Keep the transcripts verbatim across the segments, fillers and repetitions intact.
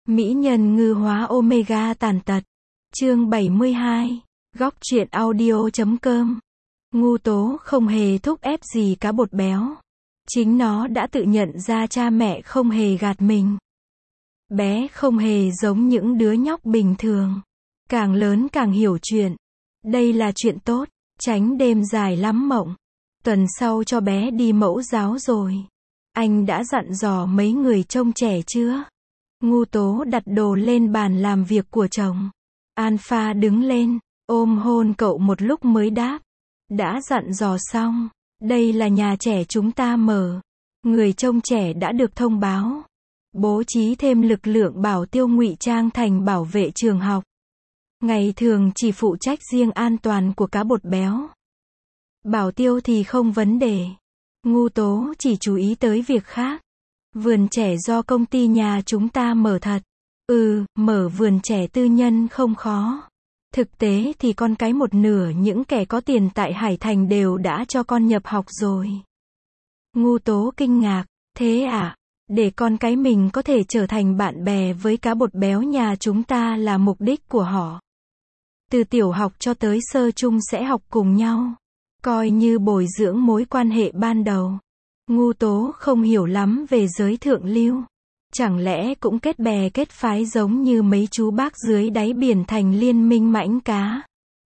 Mỹ nhân ngư hóa Omega tàn tật. Chương bảy mươi hai. Góc truyện audio chấm com. Ngu Tố không hề thúc ép gì cá bột béo. Chính nó đã tự nhận ra cha mẹ không hề gạt mình. Bé không hề giống những đứa nhóc bình thường. Càng lớn càng hiểu chuyện. Đây là chuyện tốt, tránh đêm dài lắm mộng. Tuần sau cho bé đi mẫu giáo rồi. Anh đã dặn dò mấy người trông trẻ chưa? Ngu Tố đặt đồ lên bàn làm việc của chồng. Alpha đứng lên, ôm hôn cậu một lúc mới đáp. Đã dặn dò xong, đây là nhà trẻ chúng ta mở. Người trông trẻ đã được thông báo. Bố trí thêm lực lượng bảo tiêu ngụy trang thành bảo vệ trường học. Ngày thường chỉ phụ trách riêng an toàn của cá bột béo. Bảo tiêu thì không vấn đề. Ngu Tố chỉ chú ý tới việc khác. Vườn trẻ do công ty nhà chúng ta mở thật. Ừ, mở vườn trẻ tư nhân không khó. Thực tế thì con cái một nửa những kẻ có tiền tại Hải Thành đều đã cho con nhập học rồi. Ngu Tố kinh ngạc, thế à? Để con cái mình có thể trở thành bạn bè với cá bột béo nhà chúng ta là mục đích của họ. Từ tiểu học cho tới sơ trung sẽ học cùng nhau. Coi như bồi dưỡng mối quan hệ ban đầu. Ngu Tố không hiểu lắm về giới thượng lưu. Chẳng lẽ cũng kết bè kết phái giống như mấy chú bác dưới đáy biển thành liên minh mãnh cá?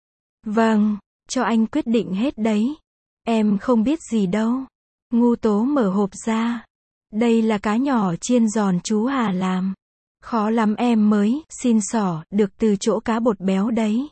Vâng, cho anh quyết định hết đấy. Em không biết gì đâu. Ngu Tố mở hộp ra. Đây là cá nhỏ chiên giòn chú Hà làm. Khó lắm em mới, xin xỏ, được từ chỗ cá bột béo đấy.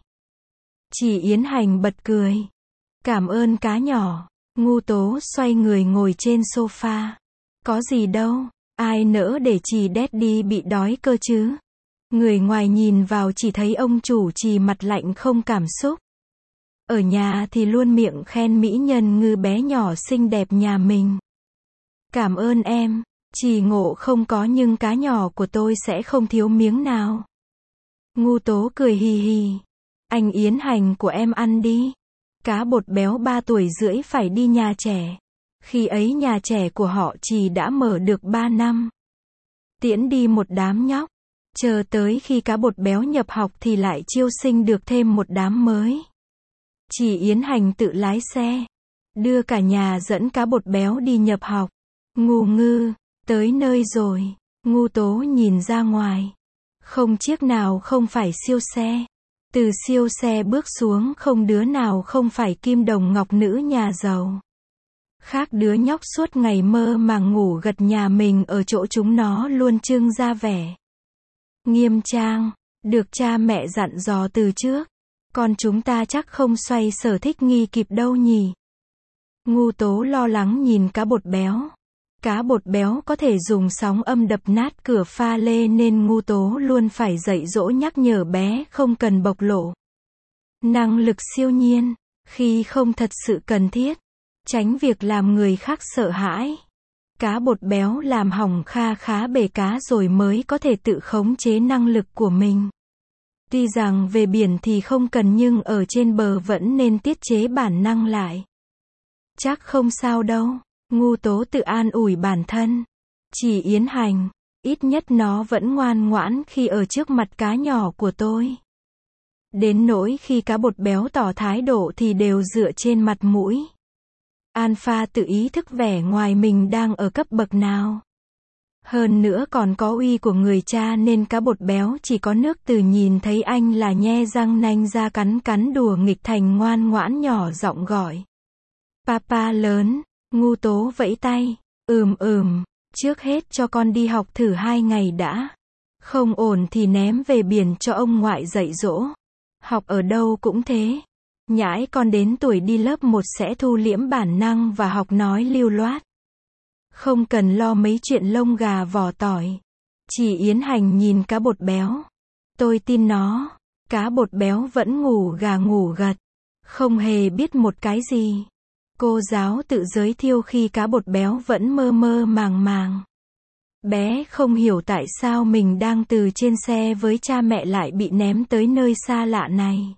Chị Yến Hành bật cười. Cảm ơn cá nhỏ. Ngu Tố xoay người ngồi trên sofa. Có gì đâu, ai nỡ để chị Daddy bị đói cơ chứ. Người ngoài nhìn vào chỉ thấy ông chủ trì mặt lạnh không cảm xúc. Ở nhà thì luôn miệng khen mỹ nhân ngư bé nhỏ xinh đẹp nhà mình. Cảm ơn em, chị Ngộ không có nhưng cá nhỏ của tôi sẽ không thiếu miếng nào. Ngu Tố cười hì hì. Anh Yến Hành của em ăn đi. Cá bột béo ba tuổi rưỡi phải đi nhà trẻ. Khi ấy nhà trẻ của họ chỉ đã mở được ba năm. Tiễn đi một đám nhóc. Chờ tới khi cá bột béo nhập học thì lại chiêu sinh được thêm một đám mới. Chị Yến Hành tự lái xe. Đưa cả nhà dẫn cá bột béo đi nhập học. Ngu ngư, tới nơi rồi. Ngu Tố nhìn ra ngoài. Không chiếc nào không phải siêu xe. Từ siêu xe bước xuống không đứa nào không phải kim đồng ngọc nữ nhà giàu. Khác đứa nhóc suốt ngày mơ màng ngủ gật nhà mình ở chỗ chúng nó luôn trưng ra vẻ nghiêm trang, được cha mẹ dặn dò từ trước. Con chúng ta chắc không xoay sở thích nghi kịp đâu nhỉ. Ngu Tố lo lắng nhìn cá bột béo. Cá bột béo có thể dùng sóng âm đập nát cửa pha lê nên Ngu Tố luôn phải dạy dỗ nhắc nhở bé không cần bộc lộ năng lực siêu nhiên, khi không thật sự cần thiết. Tránh việc làm người khác sợ hãi. Cá bột béo làm hỏng kha khá bể cá rồi mới có thể tự khống chế năng lực của mình. Tuy rằng về biển thì không cần nhưng ở trên bờ vẫn nên tiết chế bản năng lại. Chắc không sao đâu. Ngu Tố tự an ủi bản thân. Chỉ Yến Hành, ít nhất nó vẫn ngoan ngoãn khi ở trước mặt cá nhỏ của tôi. Đến nỗi khi cá bột béo tỏ thái độ thì đều dựa trên mặt mũi. Alpha tự ý thức vẻ ngoài mình đang ở cấp bậc nào. Hơn nữa còn có uy của người cha nên cá bột béo chỉ có nước từ nhìn thấy anh là nhe răng nanh ra cắn cắn đùa nghịch thành ngoan ngoãn nhỏ giọng gọi. Papa lớn. Ngu Tố vẫy tay. Ừm ừm, trước hết cho con đi học thử hai ngày đã. Không ổn thì ném về biển cho ông ngoại dạy dỗ. Học ở đâu cũng thế. Nhãi con đến tuổi đi lớp một sẽ thu liễm bản năng và học nói lưu loát. Không cần lo mấy chuyện lông gà vỏ tỏi. Chị Yến Hành nhìn cá bột béo. Tôi tin nó. Cá bột béo vẫn ngủ gà ngủ gật. Không hề biết một cái gì. Cô giáo tự giới thiệu khi cá bột béo vẫn mơ mơ màng màng. Bé không hiểu tại sao mình đang từ trên xe với cha mẹ lại bị ném tới nơi xa lạ này.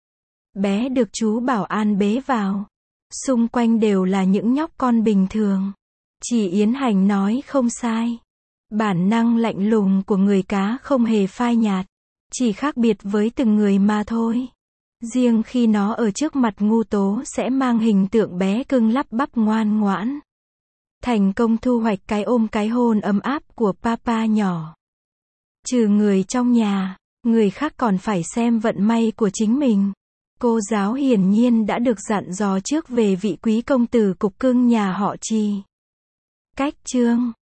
Bé được chú bảo an bế vào. Xung quanh đều là những nhóc con bình thường. Chị Yến Hành nói không sai. Bản năng lạnh lùng của người cá không hề phai nhạt, chỉ khác biệt với từng người mà thôi. Riêng khi nó ở trước mặt Ngu Tố sẽ mang hình tượng bé cưng lắp bắp ngoan ngoãn. Thành công thu hoạch cái ôm cái hôn ấm áp của papa nhỏ. Trừ người trong nhà, người khác còn phải xem vận may của chính mình. Cô giáo hiển nhiên đã được dặn dò trước về vị quý công tử cục cưng nhà họ Trì. Cách chương